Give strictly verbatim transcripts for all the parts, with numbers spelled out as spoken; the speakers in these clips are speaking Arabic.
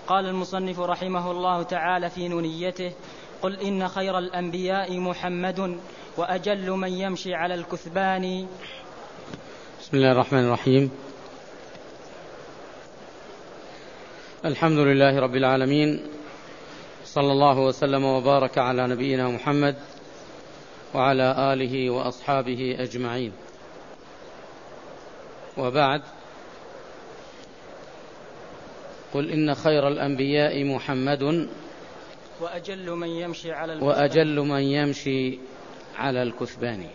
قال المصنف رحمه الله تعالى في نونيته: قل إن خير الأنبياء محمد وأجل من يمشي على الكثبان. بسم الله الرحمن الرحيم. الحمد لله رب العالمين، صلى الله وسلم وبارك على نبينا محمد وعلى آله وأصحابه أجمعين، وبعد. قل إن خير الأنبياء محمد وأجل من يمشي على الكثبان, وأجل من يمشي على الكثبان.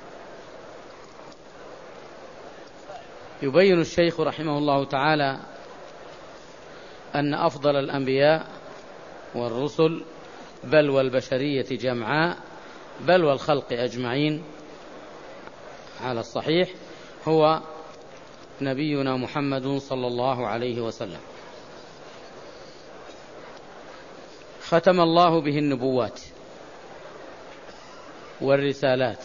يبين الشيخ رحمه الله تعالى أن أفضل الأنبياء والرسل بل والبشرية جمعاء بل والخلق أجمعين على الصحيح هو نبينا محمد صلى الله عليه وسلم. ختم الله به النبوات والرسالات،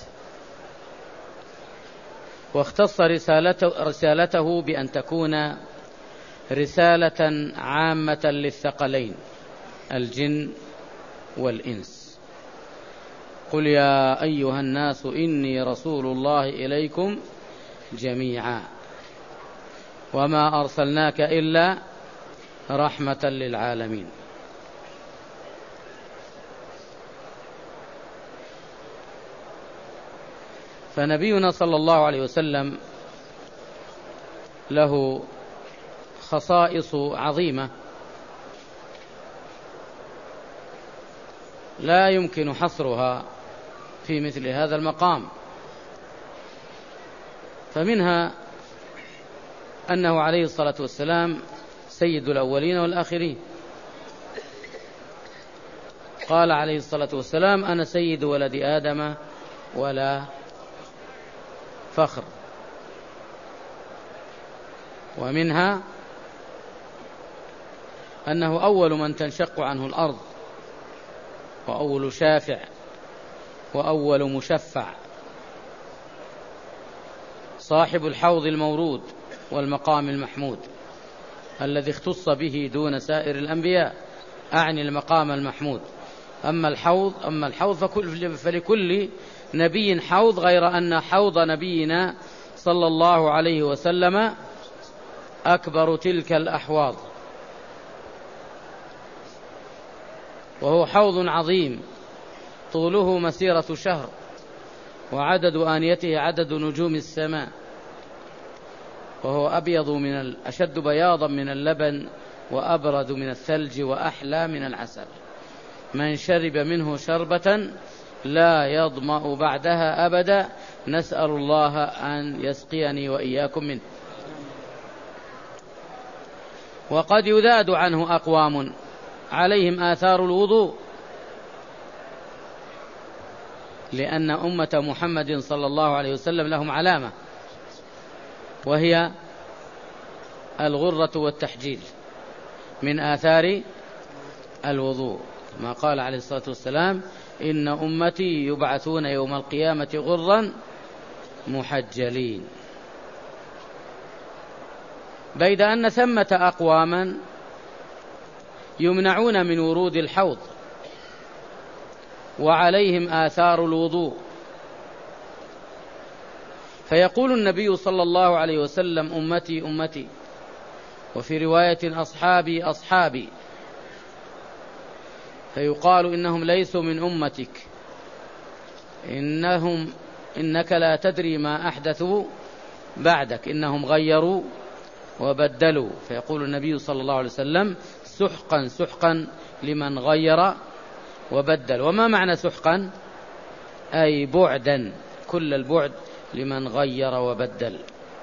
واختص رسالته, رسالته بأن تكون رسالة عامة للثقلين الجن والإنس. قل يا أيها الناس إني رسول الله إليكم جميعا وما أرسلناك إلا رحمة للعالمين. فنبينا صلى الله عليه وسلم له خصائص عظيمة لا يمكن حصرها في مثل هذا المقام، فمنها أنه عليه الصلاة والسلام سيد الأولين والآخرين. قال عليه الصلاة والسلام: أنا سيد ولد آدم ولا فخر. ومنها أنه أول من تنشق عنه الأرض، وأول شافع، وأول مشفع، صاحب الحوض المورود والمقام المحمود الذي اختص به دون سائر الأنبياء، أعني المقام المحمود. أما الحوض أما الحوض فلكل نبي حوض، غير أن حوض نبينا صلى الله عليه وسلم أكبر تلك الأحواض، وهو حوض عظيم طوله مسيرة شهر، وعدد آنيته عدد نجوم السماء، وهو أبيض من أشد بياضا من اللبن، وأبرد من الثلج، وأحلى من العسل. من شرب منه شربة لا يظمأ بعدها أبدا، نسأل الله أن يسقيني وإياكم منه. وقد يذاد عنه أقوام عليهم آثار الوضوء، لأن أمة محمد صلى الله عليه وسلم لهم علامة، وهي الغرة والتحجيل من آثار الوضوء، كما قال عليه الصلاة والسلام: إن أمتي يبعثون يوم القيامة غرا محجلين. بيد أن ثمة أقواما يمنعون من ورود الحوض وعليهم آثار الوضوء، فيقول النبي صلى الله عليه وسلم: أمتي أمتي، وفي رواية أصحابي أصحابي، فيقال إنهم ليسوا من أمتك، إنهم إنك لا تدري ما أحدثوا بعدك، إنهم غيروا وبدلوا. فيقول النبي صلى الله عليه وسلم: سحقا سحقا لمن غير وبدل. وما معنى سحقا؟ أي بعدا، كل البعد لمن غير وبدل.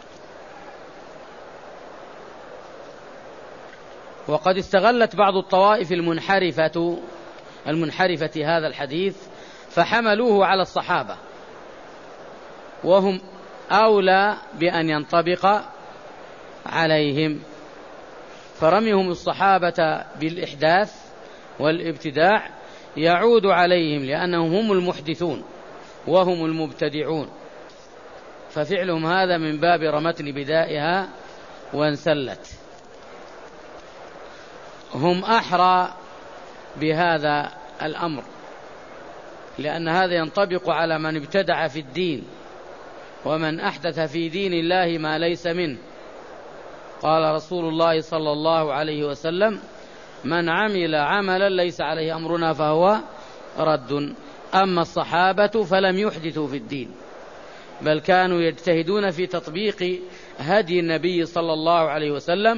وقد استغلت بعض الطوائف المنحرفة المنحرفة هذا الحديث فحملوه على الصحابة، وهم أولى بأن ينطبق عليهم، فرميهم الصحابة بالإحداث والابتداع يعود عليهم، لأنهم هم المحدثون وهم المبتدعون، ففعلهم هذا من باب رمتن بدائها وانسلت. هم أحرى بهذا الأمر، لأن هذا ينطبق على من ابتدع في الدين ومن أحدث في دين الله ما ليس منه. قال رسول الله صلى الله عليه وسلم: من عمل عملا ليس عليه أمرنا فهو رد. أما الصحابة فلم يحدثوا في الدين، بل كانوا يجتهدون في تطبيق هدي النبي صلى الله عليه وسلم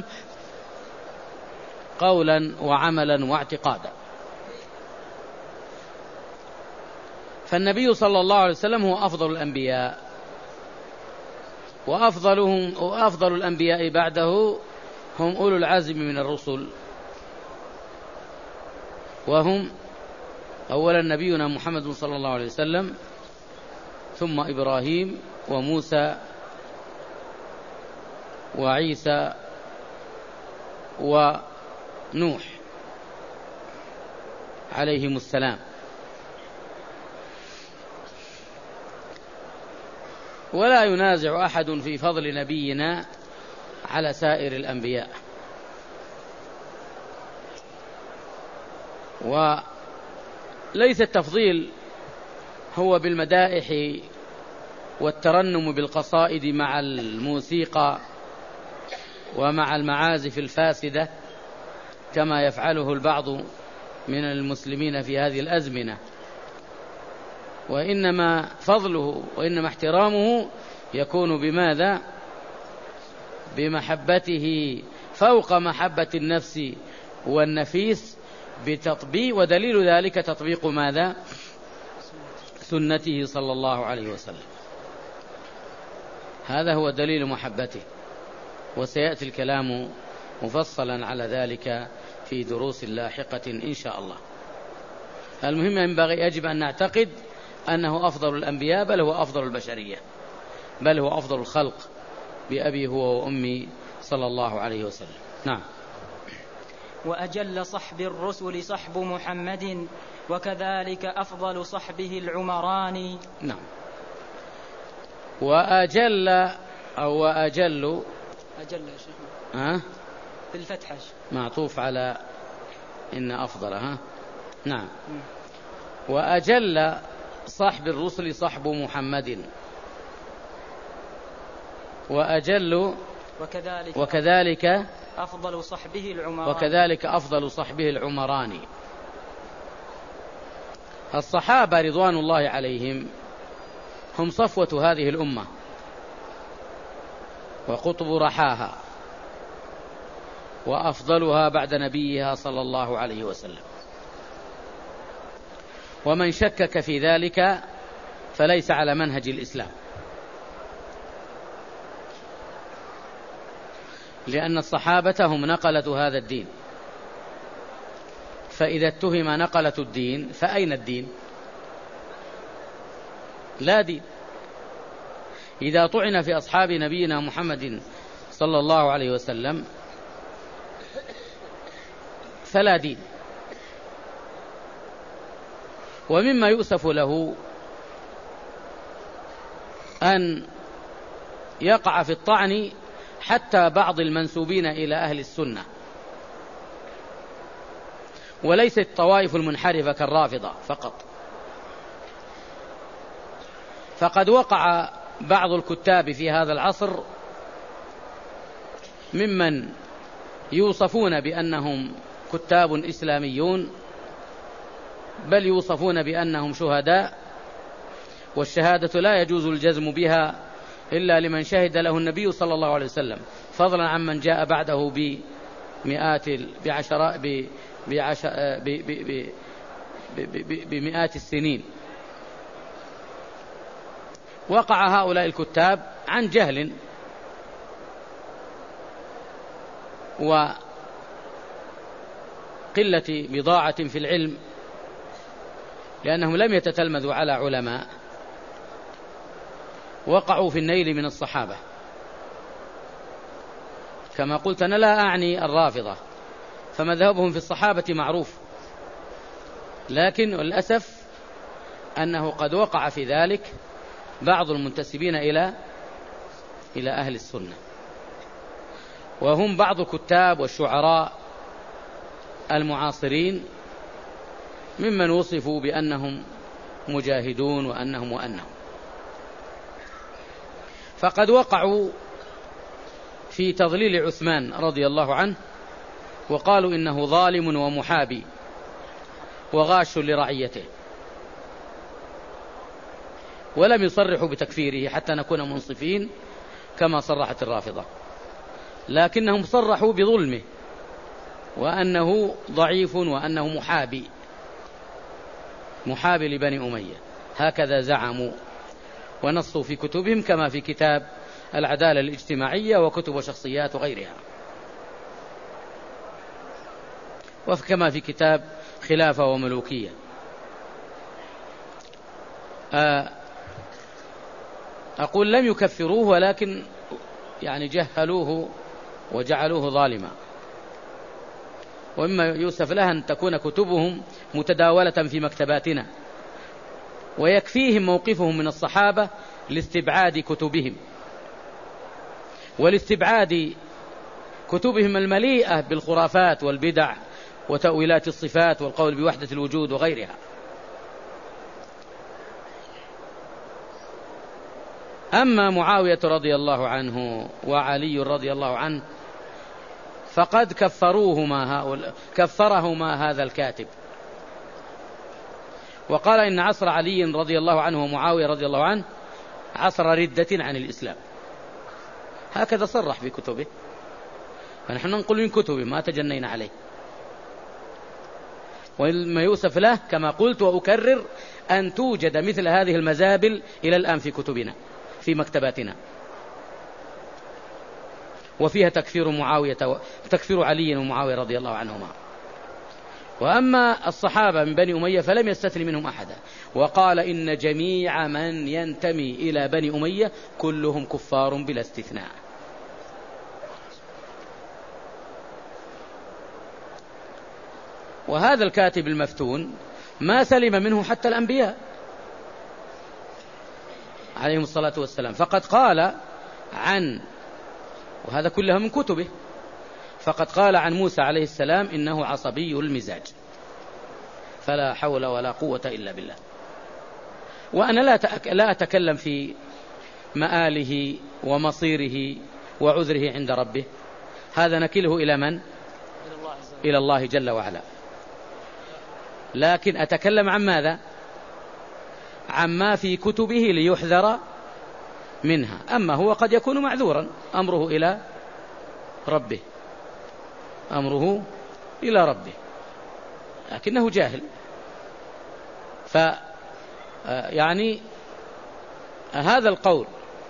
قولا وعملا واعتقادا. فالنبي صلى الله عليه وسلم هو أفضل الأنبياء، وأفضلهم وأفضل الأنبياء بعده هم أولو العزم من الرسل، وهم أولا نبينا محمد صلى الله عليه وسلم، ثم إبراهيم وموسى وعيسى ونوح عليهم السلام. ولا ينازع أحد في فضل نبينا على سائر الأنبياء. وليس التفضيل هو بالمدائح والترنم بالقصائد مع الموسيقى ومع المعازف الفاسدة كما يفعله البعض من المسلمين في هذه الأزمنة، وإنما فضله وإنما احترامه يكون بماذا؟ بمحبته فوق محبة النفس والنفيس بتطبيق، ودليل ذلك تطبيق ماذا؟ سنته صلى الله عليه وسلم. هذا هو دليل محبته، وسيأتي الكلام مفصلا على ذلك في دروس لاحقة إن شاء الله. المهم ينبغي يجب أن نعتقد أنه أفضل الأنبياء، بل هو أفضل البشرية، بل هو أفضل الخلق بأبي هو وأمي صلى الله عليه وسلم. نعم. وأجل صحب الرسل صحب محمد، وكذلك أفضل صحبه العمران. نعم. وأجل أو وأجل أجل يا شيخ ها بالفتحة معطوف على إن أفضل. ها نعم. وأجل صحب الرسل صحب محمد، وأجل وكذلك, وكذلك أفضل صحبه العمران وكذلك أفضل صحبه العمران. الصحابة رضوان الله عليهم هم صفوة هذه الأمة وقطب رحاها وأفضلها بعد نبيها صلى الله عليه وسلم، ومن شكك في ذلك فليس على منهج الإسلام، لأن الصحابة هم نقلة هذا الدين، فإذا اتهم نقلة الدين فأين الدين؟ لا دين. إذا طعن في أصحاب نبينا محمد صلى الله عليه وسلم فلا دين. ومما يؤسف له أن يقع في الطعن حتى بعض المنسوبين إلى أهل السنة، وليست الطوائف المنحرفة كالرافضة فقط. فقد وقع بعض الكتاب في هذا العصر ممن يوصفون بأنهم كتاب إسلاميون، بل يوصفون بأنهم شهداء، والشهادة لا يجوز الجزم بها إلا لمن شهد له النبي صلى الله عليه وسلم، فضلا عن من جاء بعده بمئات بعشرات بمئات السنين. وقع هؤلاء الكتاب عن جهل وقلة بضاعة في العلم، لأنهم لم يتتلمذوا على علماء، وقعوا في النيل من الصحابة. كما قلت أنا لا أعني الرافضة، فمذهبهم في الصحابة معروف، لكن للأسف أنه قد وقع في ذلك بعض المنتسبين إلى إلى أهل السنة، وهم بعض الكتاب والشعراء المعاصرين ممن وصفوا بأنهم مجاهدون وأنهم وأنهم، فقد وقعوا في تضليل عثمان رضي الله عنه وقالوا إنه ظالم ومحابي وغاش لرعيته، ولم يصرحوا بتكفيره حتى نكون منصفين كما صرحت الرافضة، لكنهم صرحوا بظلمه وأنه ضعيف وأنه محابي محابي لبني أمية، هكذا زعموا ونصوا في كتبهم كما في كتاب العدالة الاجتماعية وكتب شخصيات وغيرها، وكما في كتاب خلافة وملوكية. أقول لم يكفروه ولكن يعني جهلوه وجعلوه ظالما، ومما يؤسف له أن تكون كتبهم متداولة في مكتباتنا، ويكفيهم موقفهم من الصحابة لاستبعاد كتبهم ولاستبعاد كتبهم المليئة بالخرافات والبدع وتأويلات الصفات والقول بوحدة الوجود وغيرها. أما معاوية رضي الله عنه وعلي رضي الله عنه فقد كفروهما هؤلاء كفرهما هذا الكاتب، وقال إن عصر علي رضي الله عنه ومعاوية رضي الله عنه عصر ردة عن الإسلام، هكذا صرح في كتبه، فنحن ننقل من كتبه ما تجنينا عليه. وما يؤسف له كما قلت وأكرر أن توجد مثل هذه المزابل إلى الآن في كتبنا في مكتباتنا، وفيها تكفير معاوية تكفير علي ومعاوية رضي الله عنهما. وأما الصحابة من بني أمية فلم يستثني منهم أحدا، وقال إن جميع من ينتمي إلى بني أمية كلهم كفار بلا استثناء. وهذا الكاتب المفتون ما سلم منه حتى الأنبياء عليهم الصلاة والسلام، فقد قال عن، وهذا كله من كتبه، فقد قال عن موسى عليه السلام إنه عصبي المزاج، فلا حول ولا قوة إلا بالله. وأنا لا لا أتكلم في مآله ومصيره وعذره عند ربه، هذا نكله إلى من؟ إلى الله جل وعلا. لكن أتكلم عن ماذا؟ عما في كتبه ليحذر منها. أما هو قد يكون معذورا، أمره إلى ربه أمره إلى ربه لكنه جاهل. ف يعني هذا القول،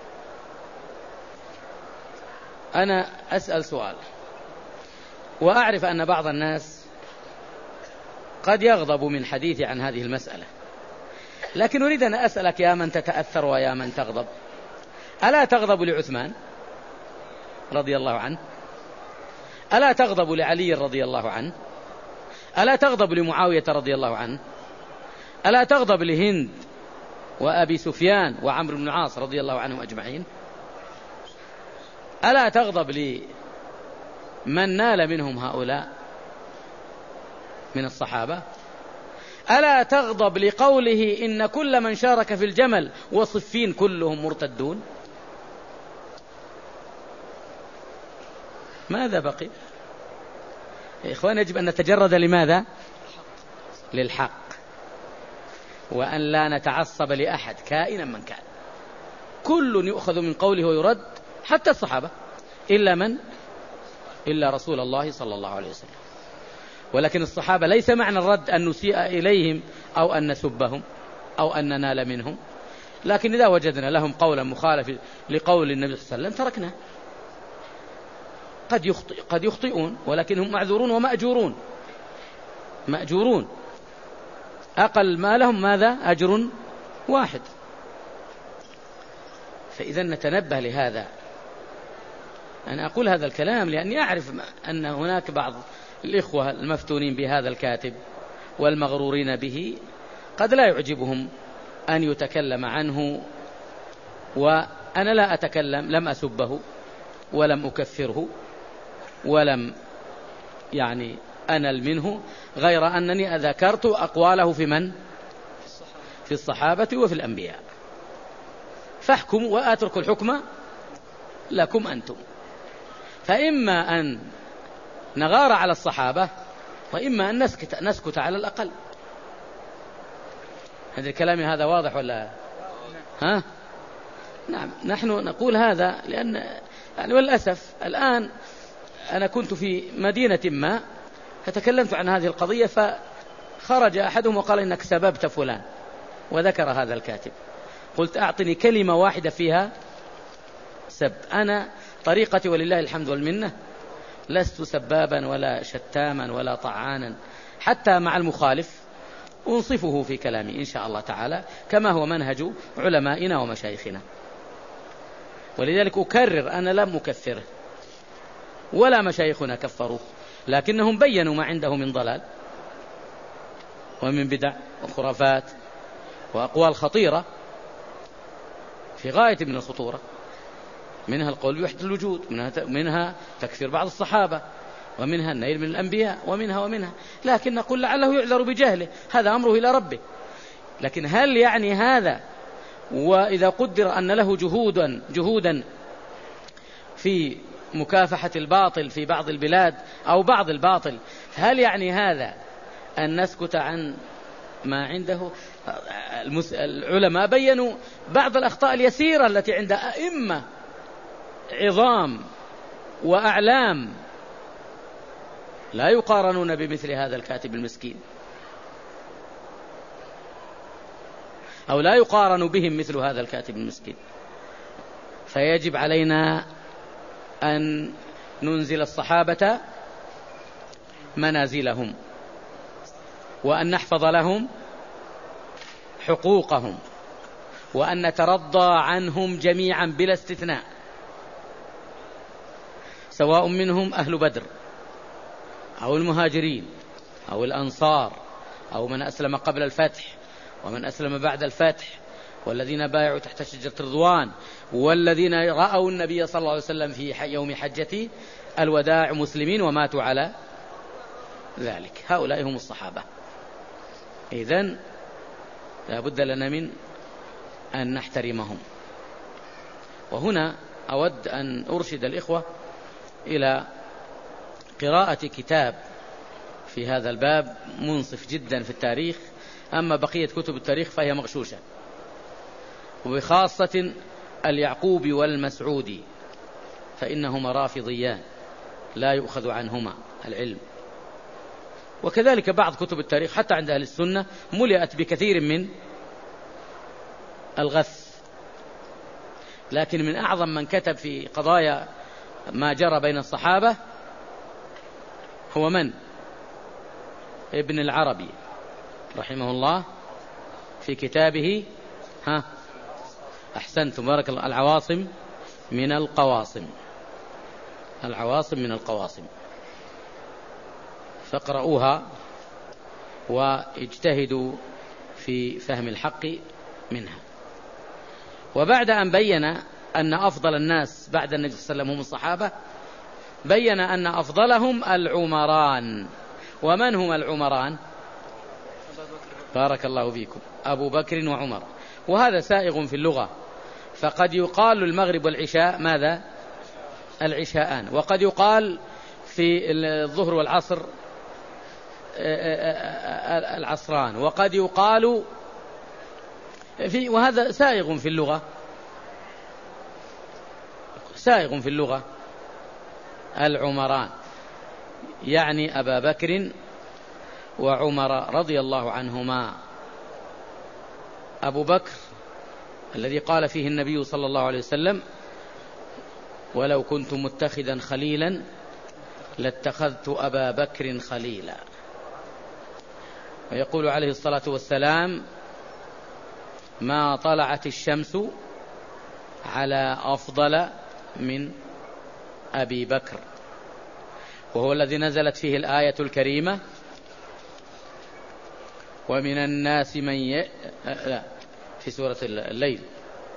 أنا أسأل سؤال وأعرف أن بعض الناس قد يغضب من حديثي عن هذه المسألة، لكن أريد أن أسألك يا من تتأثر ويا من تغضب، ألا تغضب لعثمان رضي الله عنه؟ ألا تغضب لعلي رضي الله عنه؟ ألا تغضب لمعاوية رضي الله عنه؟ ألا تغضب لهند وأبي سفيان وعمرو بن العاص رضي الله عنهم أجمعين؟ ألا تغضب لمن نال منهم هؤلاء من الصحابة؟ ألا تغضب لقوله إن كل من شارك في الجمل وصفين كلهم مرتدون؟ ماذا بقي يا إخوان؟ يجب أن نتجرد لماذا؟ للحق، وأن لا نتعصب لأحد كائنا من كان، كل يؤخذ من قوله ويرد حتى الصحابة، إلا من؟ إلا رسول الله صلى الله عليه وسلم. ولكن الصحابة ليس معنى الرد أن نسيء إليهم أو أن نسبهم أو أن ننال منهم، لكن إذا وجدنا لهم قولا مخالف لقول النبي صلى الله عليه وسلم تركناه. قد يخطئ قد يخطئون ولكنهم معذورون ومأجورون مأجورون أقل ما لهم ماذا؟ أجر واحد. فإذا نتنبه لهذا. أنا أقول هذا الكلام لأني أعرف أن هناك بعض الإخوة المفتونين بهذا الكاتب والمغرورين به قد لا يعجبهم أن يتكلم عنه، وأنا لا أتكلم، لم أسبه ولم أكفره ولم يعني أنل منه، غير أنني ذكرت أقواله في من؟ في الصحابة وفي الأنبياء. فاحكموا وأترك الحكم لكم أنتم. فإما أن نغار على الصحابة وإما أن نسكت, نسكت على الأقل. هذا الكلام هذا واضح ولا ها؟ نعم، نحن نقول هذا لأن يعني والأسف الآن أنا كنت في مدينة ما فتكلمت عن هذه القضية فخرج أحدهم وقال إنك سببت فلان وذكر هذا الكاتب. قلت أعطني كلمة واحدة فيها سب. أنا طريقتي ولله الحمد والمنة لست سبابا ولا شتاما ولا طعانا، حتى مع المخالف أنصفه في كلامي إن شاء الله تعالى كما هو منهج علمائنا ومشايخنا. ولذلك أكرر أنا لم أكفره ولا مشايخنا كفروه، لكنهم بينوا ما عنده من ضلال ومن بدع وخرافات وأقوال خطيرة في غاية من الخطورة، منها القول بوحدة الوجود، منها, منها تكفير بعض الصحابة، ومنها النيل من الأنبياء، ومنها ومنها لكن نقول لعله يعذر بجهله، هذا أمره إلى ربه. لكن هل يعني هذا وإذا قدر أن له جهودا جهودا في مكافحة الباطل في بعض البلاد أو بعض الباطل، هل يعني هذا أن نسكت عن ما عنده؟ العلماء بينوا بعض الأخطاء اليسيرة التي عند أئمة عظام وأعلام لا يقارنون بمثل هذا الكاتب المسكين، أو لا يقارن بهم مثل هذا الكاتب المسكين. فيجب علينا أن ننزل الصحابة منازلهم، وأن نحفظ لهم حقوقهم، وأن نترضى عنهم جميعا بلا استثناء، سواء منهم أهل بدر أو المهاجرين أو الأنصار أو من أسلم قبل الفتح ومن أسلم بعد الفتح، والذين بايعوا تحت شجرة الرضوان، والذين رأوا النبي صلى الله عليه وسلم في يوم حجة الوداع مسلمين وماتوا على ذلك، هؤلاء هم الصحابة. إذن لا بد لنا من أن نحترمهم. وهنا أود أن أرشد الإخوة إلى قراءة كتاب في هذا الباب منصف جدا في التاريخ، أما بقية كتب التاريخ فهي مغشوشة، وبخاصة اليعقوبي والمسعودي فإنهما رافضيان لا يؤخذ عنهما العلم. وكذلك بعض كتب التاريخ حتى عند أهل السنة ملئت بكثير من الغث. لكن من أعظم من كتب في قضايا ما جرى بين الصحابة هو من؟ ابن العربي رحمه الله في كتابه ها أحسنتم بارك الله العواصم من القواصم، العواصم من القواصم، فاقرؤوها واجتهدوا في فهم الحق منها. وبعد أن بين أن أفضل الناس بعد النبي صلى الله عليه وسلم هم الصحابة، بين أن أفضلهم العمران. ومن هم العمران؟ بارك الله فيكم، أبو بكر وعمر. وهذا سائغ في اللغة، فقد يقال المغرب والعشاء ماذا؟ العشاءان، وقد يقال في الظهر والعصر العصران، وقد يقال في، وهذا سائغ في اللغة، سائغ في اللغة العمران، يعني أبا بكر وعمر رضي الله عنهما. أبو بكر الذي قال فيه النبي صلى الله عليه وسلم: ولو كنت متخذا خليلا لاتخذت أبا بكر خليلا. ويقول عليه الصلاة والسلام: ما طلعت الشمس على أفضل من أبي بكر، وهو الذي نزلت فيه الآية الكريمة: ومن الناس من ي... لا في سورة الليل: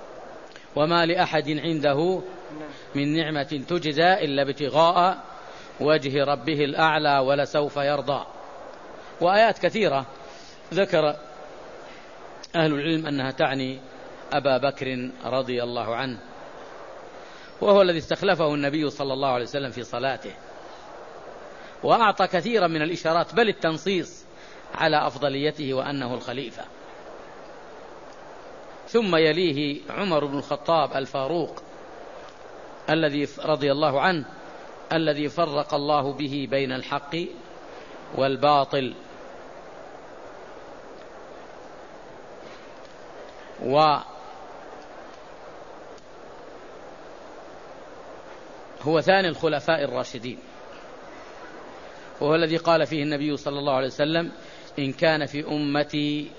وما لأحد عنده من نعمة تجزى إلا ابتغاء وجه ربه الأعلى ولسوف يرضى. وآيات كثيرة ذكر أهل العلم أنها تعني أبا بكر رضي الله عنه، وهو الذي استخلفه النبي صلى الله عليه وسلم في صلاته، وأعطى كثيرا من الإشارات بل التنصيص على أفضليته وأنه الخليفة. ثم يليه عمر بن الخطاب الفاروق الذي رضي الله عنه، الذي فرق الله به بين الحق والباطل، وهو ثاني الخلفاء الراشدين، وهو الذي قال فيه النبي صلى الله عليه وسلم: إن كان في أمتي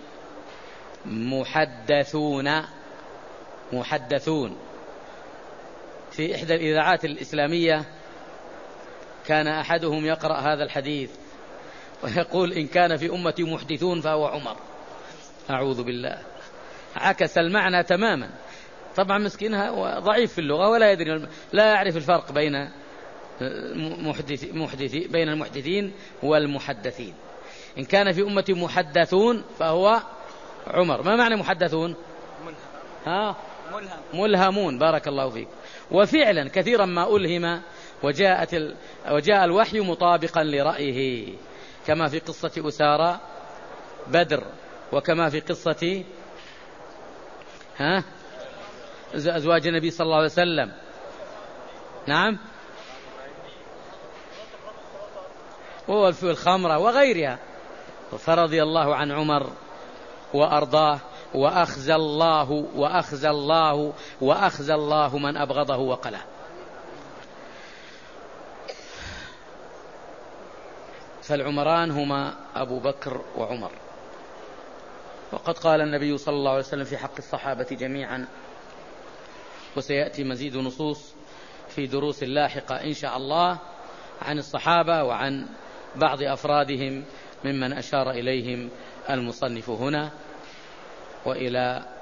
محدثون محدثون في إحدى الإذاعات الإسلامية كان أحدهم يقرأ هذا الحديث ويقول: إن كان في أمتي محدثون فهو عمر. أعوذ بالله، عكس المعنى تماما. طبعا مسكينها ضعيف في اللغة ولا يدري، لا يعرف الفرق بين محدث محدث بين المحدثين والمحدثين. إن كان في أمتي محدثون فهو عمر. ما معنى محدثون؟ ها؟ ملهمون. بارك الله فيك. وفعلا كثيرا ما ألهم وجاءت ال... وجاء الوحي مطابقا لرأيه، كما في قصة أسارى بدر، وكما في قصة ها أزواج النبي صلى الله عليه وسلم. نعم، وفي الخمرة وغيرها. فرضي الله عن عمر وأرضاه، وأخزى الله وأخزى الله وأخزى الله من أبغضه وقلاه. فالعمران هما أبو بكر وعمر. وقد قال النبي صلى الله عليه وسلم في حق الصحابة جميعا، وسيأتي مزيد نصوص في دروس لاحقة إن شاء الله عن الصحابة وعن بعض أفرادهم ممن أشار إليهم المصنف هنا. وإلى